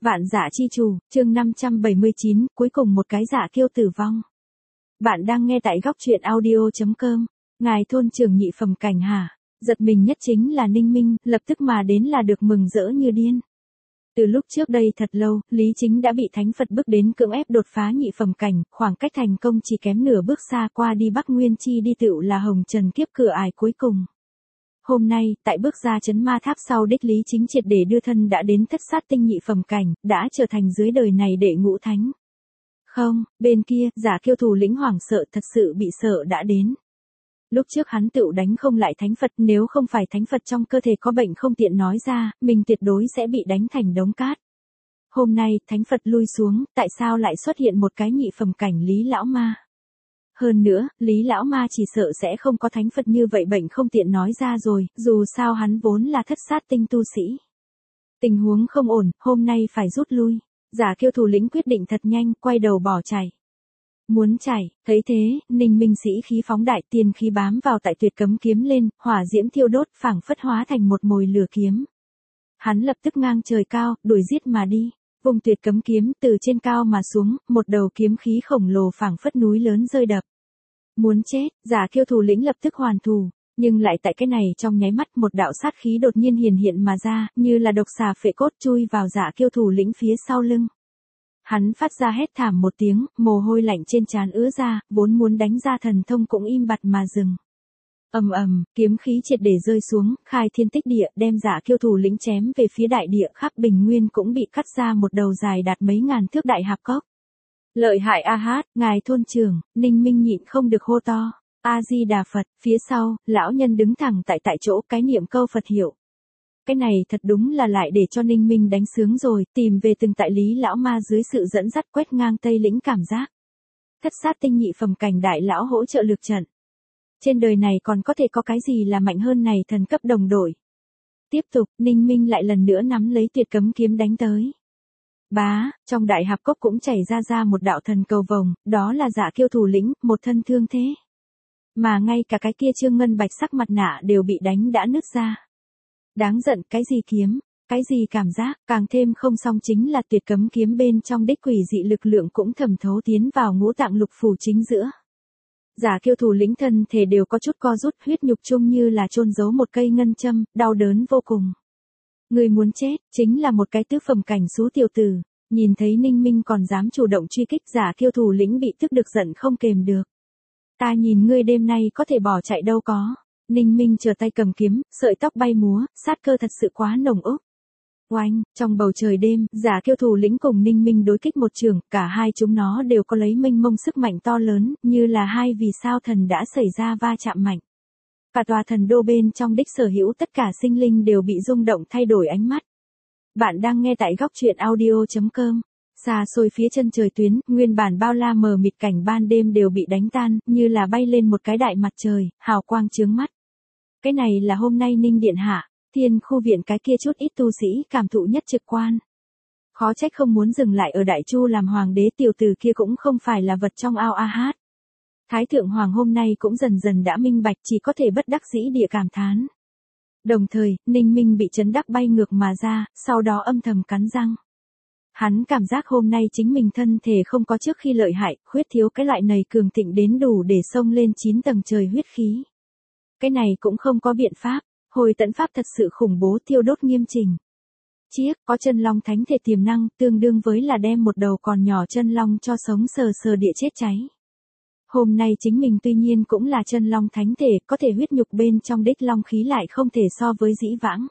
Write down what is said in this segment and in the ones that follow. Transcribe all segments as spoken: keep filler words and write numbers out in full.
Vạn Dã Chi Chủ, chương năm trăm bảy mươi chín, cuối cùng một cái Dạ Kiêu tử vong. Bạn đang nghe tại góc truyện audio chấm com. Ngài thôn trưởng nhị phẩm cảnh hả? Giật mình nhất chính là Ninh Minh, lập tức mà đến là được mừng rỡ như điên. Từ lúc trước đây thật lâu, Lý Chính đã bị Thánh Phật bức đến cưỡng ép đột phá nhị phẩm cảnh, khoảng cách thành công chỉ kém nửa bước xa qua đi Bắc Nguyên Chi đi tựu là hồng trần kiếp cửa ải cuối cùng. Hôm nay, tại bước ra chấn ma tháp sau đích Lý Chính triệt để đưa thân đã đến thất sát tinh nhị phẩm cảnh, đã trở thành dưới đời này đệ ngũ thánh. Không, bên kia, Giả Kiêu thủ lĩnh hoảng sợ thật sự bị sợ đã đến. Lúc trước hắn tựu đánh không lại Thánh Phật, nếu không phải Thánh Phật trong cơ thể có bệnh không tiện nói ra, mình tuyệt đối sẽ bị đánh thành đống cát. Hôm nay, Thánh Phật lui xuống, tại sao lại xuất hiện một cái nhị phẩm cảnh Lý Lão Ma? Hơn nữa, Lý Lão Ma chỉ sợ sẽ không có Thánh Phật như vậy bệnh không tiện nói ra rồi, dù sao hắn vốn là thất sát tinh tu sĩ. Tình huống không ổn, hôm nay phải rút lui. Giả Kiêu thủ lĩnh quyết định thật nhanh, quay đầu bỏ chạy. Muốn chạy, thấy thế, Ninh Minh sĩ khí phóng đại, tiên khí bám vào tại tuyệt cấm kiếm lên, hỏa diễm thiêu đốt phảng phất hóa thành một mồi lửa kiếm. Hắn lập tức ngang trời cao, đuổi giết mà đi. Vùng tuyệt cấm kiếm từ trên cao mà xuống, một đầu kiếm khí khổng lồ phảng phất núi lớn rơi đập. Muốn chết, Giả Kiêu thủ lĩnh lập tức hoàn thù, nhưng lại tại cái này trong nháy mắt một đạo sát khí đột nhiên hiển hiện mà ra, như là độc xà phệ cốt chui vào Giả Kiêu thủ lĩnh phía sau lưng. Hắn phát ra hét thảm một tiếng, mồ hôi lạnh trên trán ứa ra, vốn muốn đánh ra thần thông cũng im bặt mà dừng. Ầm ầm, kiếm khí triệt để rơi xuống, khai thiên tích địa, đem Giả Kiêu thủ lĩnh chém về phía đại địa, khắp bình nguyên cũng bị cắt ra một đầu dài đạt mấy ngàn thước đại hạp cốc. Lợi hại a hát, ngài thôn trưởng, Ninh Minh nhịn không được hô to. A Di Đà Phật, phía sau, lão nhân đứng thẳng tại tại chỗ, cái niệm câu Phật hiệu. Cái này thật đúng là lại để cho Ninh Minh đánh sướng rồi, tìm về từng tại Lý Lão Ma dưới sự dẫn dắt quét ngang Tây lĩnh cảm giác. Thất sát tinh nhị phẩm cảnh đại lão hỗ trợ lược trận. Trên đời này còn có thể có cái gì là mạnh hơn này thần cấp đồng đội. Tiếp tục, Ninh Minh lại lần nữa nắm lấy tuyệt cấm kiếm đánh tới. Bá, trong đại hạp cốc cũng chảy ra ra một đạo thần cầu vồng, đó là Giả Kiêu thủ lĩnh, một thân thương thế. Mà ngay cả cái kia trương ngân bạch sắc mặt nạ đều bị đánh đã nứt ra. Đáng giận, cái gì kiếm, cái gì cảm giác, càng thêm không xong chính là tuyệt cấm kiếm bên trong đích quỷ dị lực lượng cũng thẩm thấu tiến vào ngũ tạng lục phủ chính giữa. Giả Kiêu thủ lĩnh thân thể đều có chút co rút, huyết nhục chung như là chôn giấu một cây ngân châm, đau đớn vô cùng. Người muốn chết, chính là một cái tứ phẩm cảnh xú tiểu tử. Nhìn thấy Ninh Minh còn dám chủ động truy kích, Giả Kiêu thủ lĩnh bị tức được giận không kềm được. Ta nhìn ngươi đêm nay có thể bỏ chạy đâu có. Ninh Minh trở tay cầm kiếm, sợi tóc bay múa, sát cơ thật sự quá nồng úc. Oanh, trong bầu trời đêm, Giả Kiêu thủ lĩnh cùng Ninh Minh đối kích một trường, cả hai chúng nó đều có lấy mênh mông sức mạnh to lớn, như là hai vì sao thần đã xảy ra va chạm mạnh. Cả tòa thần đô bên trong đích sở hữu tất cả sinh linh đều bị rung động thay đổi ánh mắt. Bạn đang nghe tại góc truyện audio chấm com. Xa xôi phía chân trời tuyến, nguyên bản bao la mờ mịt cảnh ban đêm đều bị đánh tan, như là bay lên một cái đại mặt trời, hào quang chướng mắt. Cái này là hôm nay Ninh Điện Hạ, Thiên khu viện cái kia chút ít tu sĩ cảm thụ nhất trực quan. Khó trách không muốn dừng lại ở Đại Chu làm hoàng đế, tiểu tử kia cũng không phải là vật trong ao a hát. Thái thượng hoàng hôm nay cũng dần dần đã minh bạch, chỉ có thể bất đắc dĩ địa cảm thán. Đồng thời, Ninh Minh bị chấn đắc bay ngược mà ra, sau đó âm thầm cắn răng. Hắn cảm giác hôm nay chính mình thân thể không có trước khi lợi hại, khuyết thiếu cái loại này cường thịnh đến đủ để xông lên chín tầng trời huyết khí. Cái này cũng không có biện pháp, hồi tận pháp thật sự khủng bố, thiêu đốt nghiêm trình. Chiếc, có chân long thánh thể tiềm năng, tương đương với là đem một đầu còn nhỏ chân long cho sống sờ sờ địa chết cháy. Hôm nay chính mình tuy nhiên cũng là chân long thánh thể, có thể huyết nhục bên trong đích long khí lại không thể so với dĩ vãng.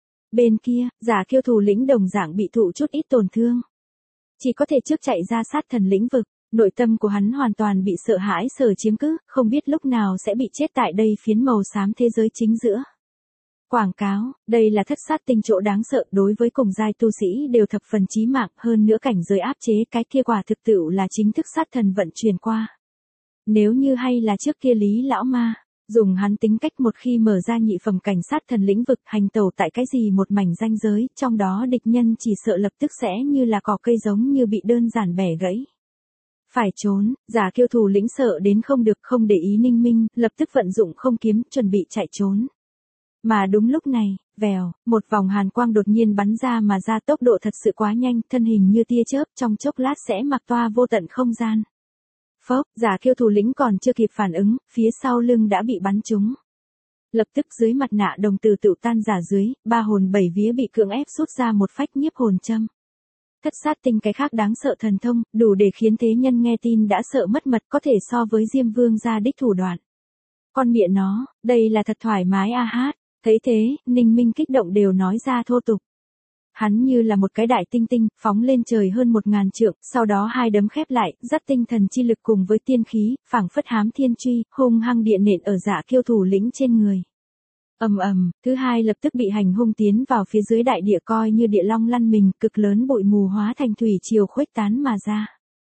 Bên kia, Giả Kiêu thủ lĩnh đồng dạng bị thụ chút ít tổn thương. Chỉ có thể trước chạy ra sát thần lĩnh vực, nội tâm của hắn hoàn toàn bị sợ hãi sở chiếm cứ, không biết lúc nào sẽ bị chết tại đây phiến màu xám thế giới chính giữa. Quảng cáo, đây là thất sát tinh chỗ đáng sợ, đối với cùng giai tu sĩ đều thập phần chí mạng, hơn nữa cảnh giới áp chế, cái kia quả thực tựu là chính thức sát thần vận truyền qua. Nếu như hay là trước kia Lý Lão Ma, dùng hắn tính cách một khi mở ra nhị phẩm cảnh sát thần lĩnh vực hành tẩu tại cái gì một mảnh ranh giới, trong đó địch nhân chỉ sợ lập tức sẽ như là cỏ cây giống như bị đơn giản bẻ gãy. Phải trốn, Giả Kiêu thủ lĩnh sợ đến không được, không để ý Ninh Minh, lập tức vận dụng không kiếm, chuẩn bị chạy trốn. Mà đúng lúc này, vèo, một vòng hàn quang đột nhiên bắn ra mà ra, tốc độ thật sự quá nhanh, thân hình như tia chớp, trong chốc lát sẽ mặc toa vô tận không gian. Phốc, Giả Kiêu thủ lĩnh còn chưa kịp phản ứng, phía sau lưng đã bị bắn trúng. Lập tức dưới mặt nạ đồng tử tựu tan rã dưới, ba hồn bảy vía bị cưỡng ép rút ra một phách nhiếp hồn châm. Thất sát tinh cái khác đáng sợ thần thông, đủ để khiến thế nhân nghe tin đã sợ mất mật, có thể so với Diêm Vương gia đích thủ đoạn. Con mẹ nó, đây là thật thoải mái a hát. Thấy thế, Ninh Minh kích động đều nói ra thô tục. Hắn như là một cái đại tinh tinh, phóng lên trời hơn một ngàn trượng, sau đó hai đấm khép lại, dắt tinh thần chi lực cùng với tiên khí, phảng phất hám thiên truy, hung hăng địa nện ở Giả Kiêu thủ lĩnh trên người. Ầm ầm, thứ hai lập tức bị hành hung tiến vào phía dưới đại địa, coi như địa long lăn mình, cực lớn bụi mù hóa thành thủy triều khuếch tán mà ra.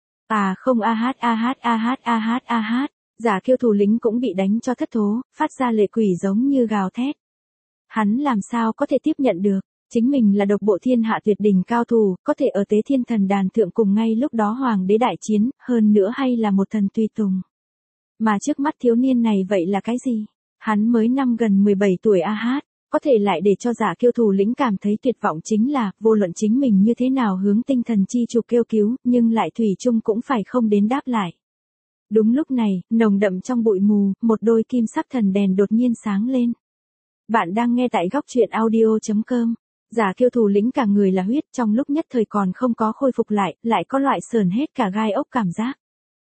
À không a hát a hát a hát a hát a hát, Giả Kiêu thủ lĩnh cũng bị đánh cho thất thố, phát ra lệ quỷ giống như gào thét. Hắn làm sao có thể tiếp nhận được, chính mình là độc bộ thiên hạ tuyệt đỉnh cao thủ, có thể ở Tế Thiên Thần Đàn thượng cùng ngay lúc đó hoàng đế đại chiến, hơn nữa hay là một thần tùy tùng. Mà trước mắt thiếu niên này vậy là cái gì? Hắn mới năm gần mười bảy tuổi a hát, có thể lại để cho Giả Kiêu thủ lĩnh cảm thấy tuyệt vọng chính là, vô luận chính mình như thế nào hướng tinh thần chi trục kêu cứu, nhưng lại thủy chung cũng phải không đến đáp lại. Đúng lúc này, nồng đậm trong bụi mù, một đôi kim sắc thần đèn đột nhiên sáng lên. Bạn đang nghe tại góc truyện audio chấm com. Giả Kiêu thủ lĩnh cả người là huyết, trong lúc nhất thời còn không có khôi phục lại, lại có loại sờn hết cả gai ốc cảm giác.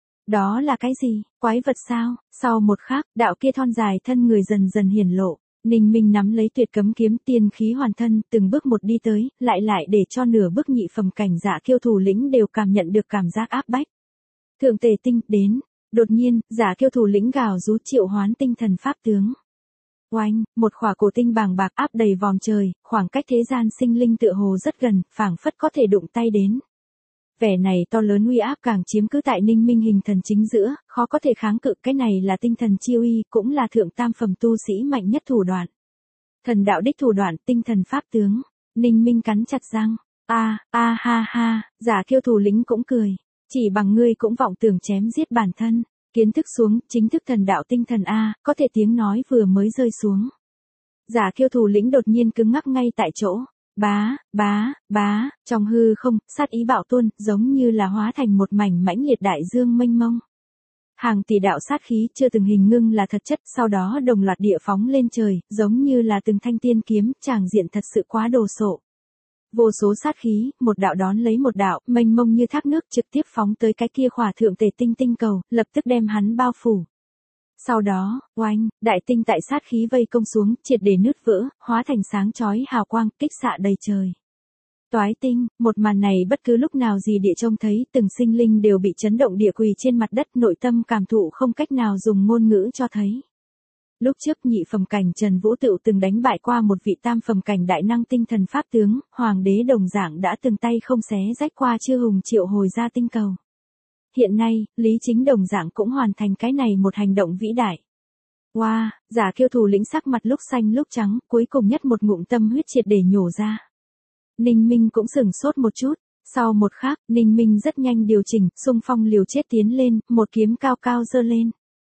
Đó là cái gì? Quái vật sao? Sau một khắc, đạo kia thon dài thân người dần dần hiển lộ. Ninh Minh nắm lấy tuyệt cấm kiếm, tiên khí hoàn thân, từng bước một đi tới, lại lại để cho nửa bước nhị phẩm cảnh Giả Kiêu thủ lĩnh đều cảm nhận được cảm giác áp bách. Thượng tề tinh, đến. Đột nhiên, Giả Kiêu thủ lĩnh gào rú triệu hoán tinh thần pháp tướng. Oanh, một khỏa cổ tinh bàng bạc áp đầy vòm trời, khoảng cách thế gian sinh linh tựa hồ rất gần, phảng phất có thể đụng tay đến. Vẻ này to lớn uy áp càng chiếm cứ tại Ninh Minh hình thần chính giữa, khó có thể kháng cự, cái này là tinh thần chi uy, cũng là thượng tam phẩm tu sĩ mạnh nhất thủ đoạn. Thần đạo đích thủ đoạn, tinh thần pháp tướng. Ninh Minh cắn chặt răng, a, a ha ha, Giả Kiêu thủ lĩnh cũng cười, chỉ bằng ngươi cũng vọng tưởng chém giết bản thân. Kiến thức xuống, chính thức thần đạo tinh thần A, có thể tiếng nói vừa mới rơi xuống. Giả Kiêu thủ lĩnh đột nhiên cứng ngắc ngay tại chỗ. Bá, bá, bá, trong hư không, sát ý bạo tuôn, giống như là hóa thành một mảnh mãnh liệt đại dương mênh mông. Hàng tỷ đạo sát khí chưa từng hình ngưng là thật chất, sau đó đồng loạt địa phóng lên trời, giống như là từng thanh tiên kiếm, tràng diện thật sự quá đồ sộ. Vô số sát khí, một đạo đón lấy một đạo, mênh mông như thác nước trực tiếp phóng tới cái kia khỏa thượng tề tinh tinh cầu, lập tức đem hắn bao phủ. Sau đó, oanh, đại tinh tại sát khí vây công xuống, triệt để nứt vỡ, hóa thành sáng chói hào quang, kích xạ đầy trời. Toái tinh, một màn này bất cứ lúc nào gì địa trông thấy, từng sinh linh đều bị chấn động địa quỳ trên mặt đất, nội tâm cảm thụ không cách nào dùng ngôn ngữ cho thấy. Lúc trước nhị phẩm cảnh Trần Vũ Tựu từng đánh bại qua một vị tam phẩm cảnh đại năng tinh thần pháp tướng, hoàng đế đồng dạng đã từng tay không xé rách qua Chư Hùng triệu hồi ra tinh cầu. Hiện nay, Lý Chính đồng dạng cũng hoàn thành cái này một hành động vĩ đại. Wow, Giả Kiêu thủ lĩnh sắc mặt lúc xanh lúc trắng, cuối cùng nhất một ngụm tâm huyết triệt để nhổ ra. Ninh Minh cũng sửng sốt một chút, sau một khắc, Ninh Minh rất nhanh điều chỉnh, xung phong liều chết tiến lên, một kiếm cao cao giơ lên.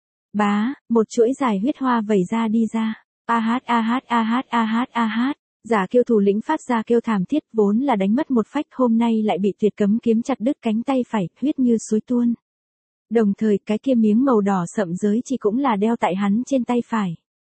Bá, một chuỗi dài huyết hoa vẩy ra đi ra. A hát a hát a hát a hát a hát. Giả Kiêu thủ lĩnh phát ra kêu thảm thiết, vốn là đánh mất một phách, hôm nay lại bị tuyệt cấm kiếm chặt đứt cánh tay phải, huyết như suối tuôn. Đồng thời, cái kia miếng màu đỏ sậm giới chỉ cũng là đeo tại hắn trên tay phải.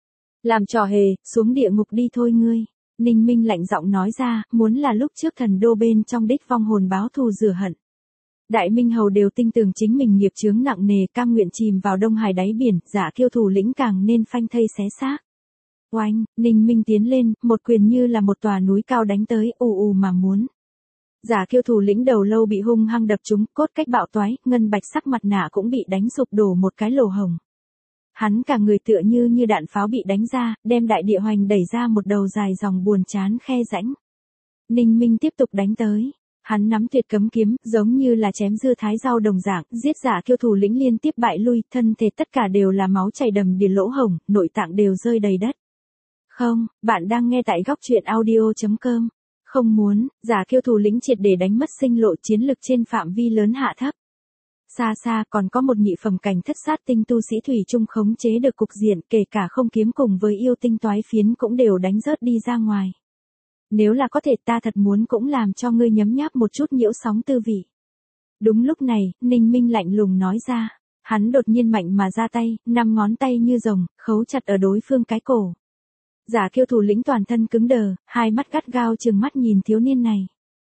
Làm trò hề, xuống địa ngục đi thôi ngươi. Ninh Minh lạnh giọng nói ra, muốn là lúc trước thần đô bên trong đích vong hồn báo thù rửa hận. Đại Minh Hầu đều tin tưởng chính mình nghiệp chướng nặng nề, cam nguyện chìm vào Đông Hải đáy biển, Giả Kiêu thủ lĩnh càng nên phanh thây xé xác. Oanh, Ninh Minh tiến lên, một quyền như là một tòa núi cao đánh tới, ù ù mà muốn. Giả Kiêu thủ lĩnh đầu lâu bị hung hăng đập trúng, cốt cách bạo toái, ngân bạch sắc mặt nạ cũng bị đánh sụp đổ một cái lỗ hồng. Hắn cả người tựa như như đạn pháo bị đánh ra, đem đại địa hoành đẩy ra một đầu dài dòng buồn chán khe rãnh. Ninh Minh tiếp tục đánh tới. Hắn nắm tuyệt cấm kiếm, giống như là chém dưa thái rau đồng dạng, giết Giả Kiêu thủ lĩnh liên tiếp bại lui, thân thể tất cả đều là máu chảy đầm đìa lỗ hồng, nội tạng đều rơi đầy đất. Không, bạn đang nghe tại góc truyện audio chấm com. Không muốn, Giả Kiêu thủ lĩnh triệt để đánh mất sinh lộ, chiến lực trên phạm vi lớn hạ thấp. Xa xa còn có một nhị phẩm cảnh thất sát tinh tu sĩ thủy chung khống chế được cục diện, kể cả không kiếm cùng với yêu tinh toái phiến cũng đều đánh rớt đi ra ngoài. Nếu là có thể ta thật muốn cũng làm cho ngươi nhấm nháp một chút nhiễu sóng tư vị. Đúng lúc này, Ninh Minh lạnh lùng nói ra. Hắn đột nhiên mạnh mà ra tay, năm ngón tay như rồng, khấu chặt ở đối phương cái cổ. Giả Kiêu thủ lĩnh toàn thân cứng đờ, hai mắt gắt gao trừng mắt nhìn thiếu niên này.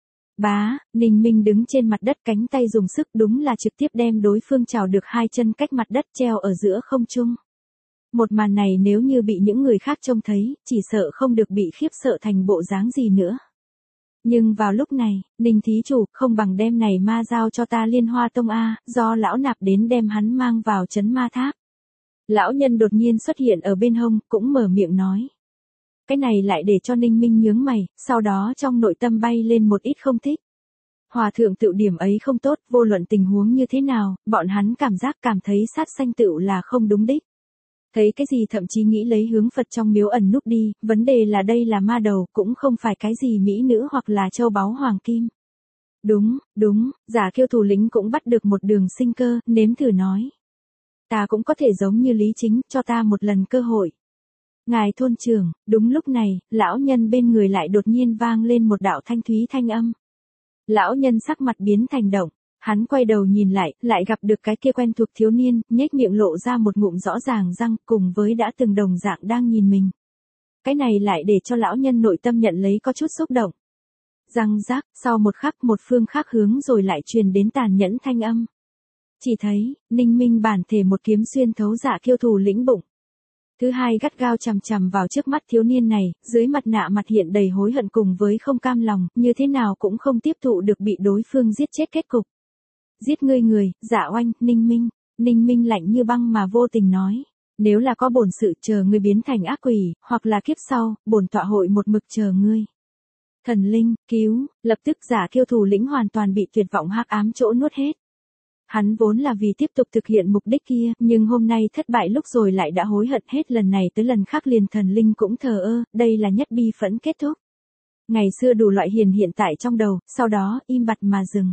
Bá, Ninh Minh đứng trên mặt đất, cánh tay dùng sức, đúng là trực tiếp đem đối phương chào được hai chân cách mặt đất treo ở giữa không trung. Một màn này nếu như bị những người khác trông thấy, chỉ sợ không được bị khiếp sợ thành bộ dáng gì nữa. Nhưng vào lúc này, Ninh thí chủ, không bằng đem này ma giao cho ta Liên Hoa Tông A, do lão nạp đến đem hắn mang vào trấn ma tháp. Lão nhân đột nhiên xuất hiện ở bên hông, cũng mở miệng nói. Cái này lại để cho Ninh Minh nhướng mày, sau đó trong nội tâm bay lên một ít không thích. Hòa thượng tự điểm ấy không tốt, vô luận tình huống như thế nào, bọn hắn cảm giác cảm thấy sát sanh tựu là không đúng đích. Thấy cái gì thậm chí nghĩ lấy hướng Phật trong miếu ẩn núp đi, vấn đề là đây là ma đầu, cũng không phải cái gì mỹ nữ hoặc là châu báu hoàng kim. Đúng, đúng, Giả Kiêu thủ lĩnh cũng bắt được một đường sinh cơ, nếm thử nói. Ta cũng có thể giống như Lý Chính, cho ta một lần cơ hội. Ngài thôn trưởng, đúng lúc này, lão nhân bên người lại đột nhiên vang lên một đạo thanh thúy thanh âm. Lão nhân sắc mặt biến thành động, hắn quay đầu nhìn lại, lại gặp được cái kia quen thuộc thiếu niên, nhếch miệng lộ ra một ngụm rõ ràng răng, cùng với đã từng đồng dạng đang nhìn mình. Cái này lại để cho lão nhân nội tâm nhận lấy có chút xúc động. Răng rác, sau một khắc một phương khác hướng rồi lại truyền đến tàn nhẫn thanh âm. Chỉ thấy, Ninh Minh bản thể một kiếm xuyên thấu Giả Kiêu thủ lĩnh bụng. Thứ hai gắt gao chằm chằm vào trước mắt thiếu niên này, dưới mặt nạ mặt hiện đầy hối hận cùng với không cam lòng, như thế nào cũng không tiếp thụ được bị đối phương giết chết kết cục. Giết ngươi người, Dạ Oanh, Ninh Minh. Ninh Minh lạnh như băng mà vô tình nói. Nếu là có bổn sự chờ ngươi biến thành ác quỷ, hoặc là kiếp sau, bổn tọa hội một mực chờ ngươi. Thần linh, cứu, lập tức Giả Kiêu thủ lĩnh hoàn toàn bị tuyệt vọng hắc ám chỗ nuốt hết. Hắn vốn là vì tiếp tục thực hiện mục đích kia, nhưng hôm nay thất bại lúc rồi lại đã hối hận hết lần này tới lần khác, liền thần linh cũng thờ ơ, đây là nhất bi phẫn kết thúc. Ngày xưa đủ loại hiền hiện tại trong đầu, sau đó im bặt mà dừng.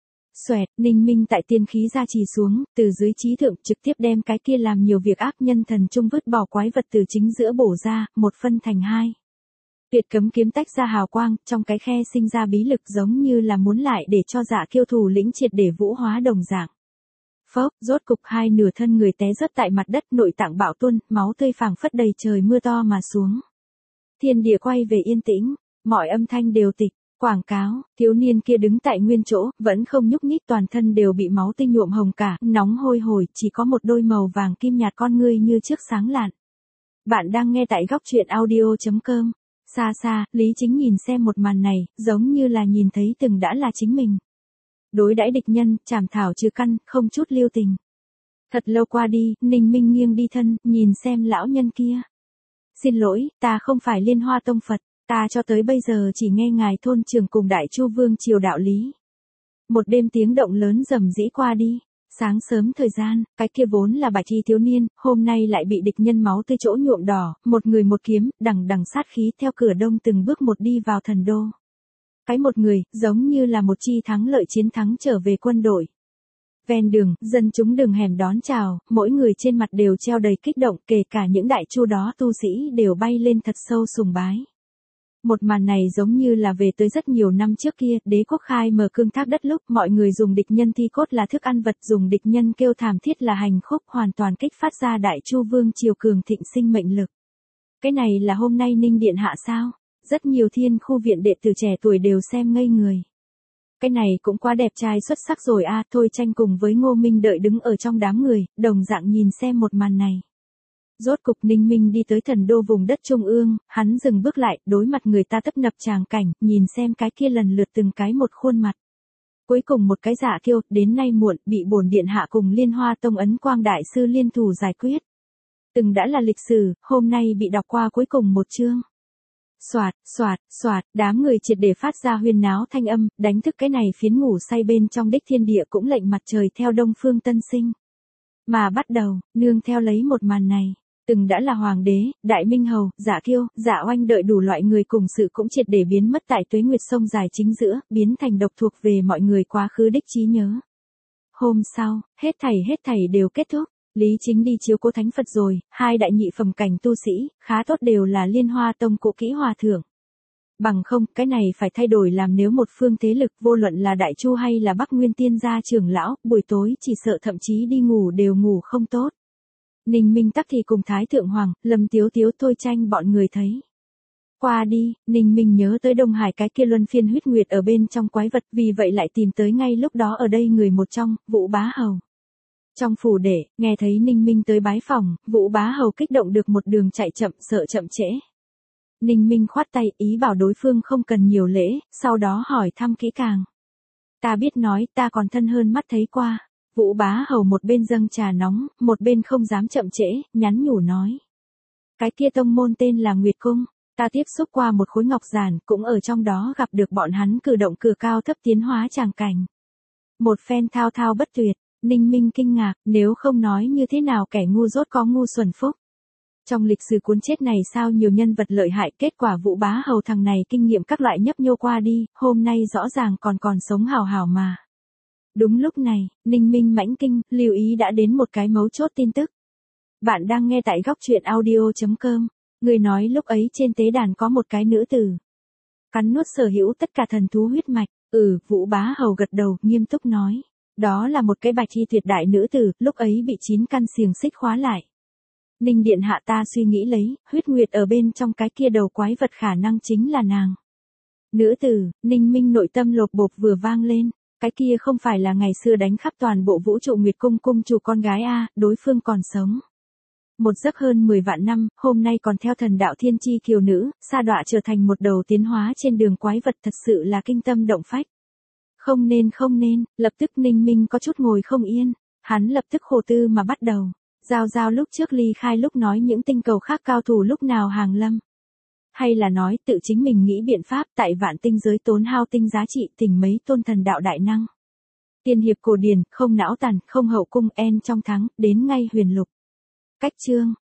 Xoẹt, Ninh Minh tại tiên khí ra trì xuống, từ dưới trí thượng trực tiếp đem cái kia làm nhiều việc ác nhân thần trung vứt bỏ quái vật từ chính giữa bổ ra, một phân thành hai. Tuyệt cấm kiếm tách ra hào quang, trong cái khe sinh ra bí lực giống như là muốn lại để cho Giả Kiêu thủ lĩnh triệt để vũ hóa đồng dạng. Phốc, rốt cục hai nửa thân người té rớt tại mặt đất, nội tạng bạo tuôn, máu tươi phảng phất đầy trời mưa to mà xuống. Thiên địa quay về yên tĩnh, mọi âm thanh đều tịch. Quảng cáo, thiếu niên kia đứng tại nguyên chỗ, vẫn không nhúc nhích, toàn thân đều bị máu tươi nhuộm hồng cả, nóng hôi hổi, chỉ có một đôi màu vàng kim nhạt con ngươi như trước sáng lạn. Bạn đang nghe tại góc truyện audio chấm com. Xa xa, Lý Chính nhìn xem một màn này, giống như là nhìn thấy từng đã là chính mình. Đối đãi địch nhân, chảm thảo trừ căn, không chút lưu tình. Thật lâu qua đi, Ninh Minh nghiêng đi thân, nhìn xem lão nhân kia. Xin lỗi, ta không phải Liên Hoa Tông Phật, ta cho tới bây giờ chỉ nghe ngài thôn trưởng cùng Đại Chu Vương triều đạo lý. Một đêm tiếng động lớn rầm rĩ qua đi. Sáng sớm thời gian, cái kia vốn là bạch y thiếu niên, hôm nay lại bị địch nhân máu tươi chỗ nhuộm đỏ, một người một kiếm, đằng đằng sát khí theo cửa đông từng bước một đi vào thần đô. Cái một người, giống như là một chi thắng lợi chiến thắng trở về quân đội. Ven đường, dân chúng đường hẻm đón chào, mỗi người trên mặt đều treo đầy kích động, kể cả những đại chu đó tu sĩ đều bay lên thật sâu sùng bái. Một màn này giống như là về tới rất nhiều năm trước kia, đế quốc khai mở cương thác đất lúc mọi người dùng địch nhân thi cốt là thức ăn vật, dùng địch nhân kêu thảm thiết là hành khúc, hoàn toàn kích phát ra Đại Chu Vương triều cường thịnh sinh mệnh lực. Cái này là hôm nay Ninh Điện hạ sao? Rất nhiều thiên khu viện đệ tử trẻ tuổi đều xem ngây người. Cái này cũng quá đẹp trai xuất sắc rồi a, Thôi Tranh cùng với Ngô Minh đợi đứng ở trong đám người, đồng dạng nhìn xem một màn này. Rốt cục Ninh Minh đi tới thần đô vùng đất trung ương, hắn dừng bước lại, đối mặt người ta tấp nập tràng cảnh, nhìn xem cái kia lần lượt từng cái một khuôn mặt. Cuối cùng một cái Giả Kiêu, đến nay muộn, bị bổn điện hạ cùng Liên Hoa Tông ấn quang đại sư liên thủ giải quyết. Từng đã là lịch sử, hôm nay bị đọc qua cuối cùng một chương. Soạt, soạt, soạt, đám người triệt để phát ra huyên náo thanh âm, đánh thức cái này phiến ngủ say bên trong đích thiên địa cũng lệnh mặt trời theo đông phương tân sinh. Mà bắt đầu, nương theo lấy một màn này. Từng đã là hoàng đế, đại minh hầu, Giả Kiêu, Dạ Oanh đợi đủ loại người cùng sự cũng triệt để biến mất tại tuế nguyệt sông dài chính giữa, biến thành độc thuộc về mọi người quá khứ đích trí nhớ. Hôm sau, hết thảy hết thảy đều kết thúc. Lý Chính đi chiếu cố thánh Phật rồi, hai đại nhị phẩm cảnh tu sĩ, khá tốt đều là Liên Hoa Tông Cụ Kỹ Hòa Thượng. Bằng không, cái này phải thay đổi làm nếu một phương thế lực vô luận là Đại Chu hay là Bắc Nguyên Tiên gia trưởng lão, buổi tối chỉ sợ thậm chí đi ngủ đều ngủ không tốt. Ninh Minh tắc thì cùng Thái Thượng Hoàng, Lâm Tiếu Tiếu Thôi Tranh bọn người thấy. Qua đi, Ninh Minh nhớ tới Đông Hải cái kia luân phiên huyết nguyệt ở bên trong quái vật, vì vậy lại tìm tới ngay lúc đó ở đây người một trong, Vũ Bá Hầu. Trong phủ đệ, nghe thấy Ninh Minh tới bái phòng, Vũ Bá Hầu kích động được một đường chạy chậm, sợ chậm trễ. Ninh Minh khoát tay ý bảo đối phương không cần nhiều lễ, sau đó hỏi thăm kỹ càng. Ta biết nói, ta còn thân hơn mắt thấy qua. Vũ Bá Hầu một bên dâng trà nóng, một bên không dám chậm trễ, nhắn nhủ nói. Cái kia tông môn tên là Nguyệt Cung, ta tiếp xúc qua một khối ngọc giản, cũng ở trong đó gặp được bọn hắn cử động cửa cao thấp tiến hóa tràng cảnh. Một phen thao thao bất tuyệt, Ninh Minh kinh ngạc, nếu không nói như thế nào kẻ ngu dốt có ngu xuẩn phúc. Trong lịch sử cuốn chết này sao nhiều nhân vật lợi hại, kết quả Vũ Bá Hầu thằng này kinh nghiệm các loại nhấp nhô qua đi, hôm nay rõ ràng còn còn sống hào hào mà. Đúng lúc này, Ninh Minh mãnh kinh, lưu ý đã đến một cái mấu chốt tin tức. Bạn đang nghe tại góc truyện audio chấm com. Người nói lúc ấy trên tế đàn có một cái nữ tử. Cắn nuốt sở hữu tất cả thần thú huyết mạch. Ừ, Vũ Bá Hầu gật đầu, nghiêm túc nói. Đó là một cái bạch y tuyệt đại nữ tử, lúc ấy bị chín căn xiềng xích khóa lại. Ninh điện hạ ta suy nghĩ lấy, huyết nguyệt ở bên trong cái kia đầu quái vật khả năng chính là nàng. Nữ tử, Ninh Minh nội tâm lột bột vừa vang lên. Cái kia không phải là ngày xưa đánh khắp toàn bộ vũ trụ Nguyệt Cung cung chủ con gái a, đối phương còn sống. Một giấc hơn mười vạn năm, hôm nay còn theo thần đạo thiên chi kiều nữ, sa đọa trở thành một đầu tiến hóa trên đường quái vật, thật sự là kinh tâm động phách. Không nên không nên, lập tức Ninh Minh có chút ngồi không yên, hắn lập tức khổ tư mà bắt đầu. Giao giao lúc trước ly khai lúc nói những tinh cầu khác cao thủ lúc nào hàng lâm. Hay là nói tự chính mình nghĩ biện pháp tại vạn tinh giới tốn hao tinh giá trị thỉnh mấy tôn thần đạo đại năng. Tiên hiệp cổ điển, không não tàn, không hậu cung en trong thắng, đến ngay huyền lục. Cách chương,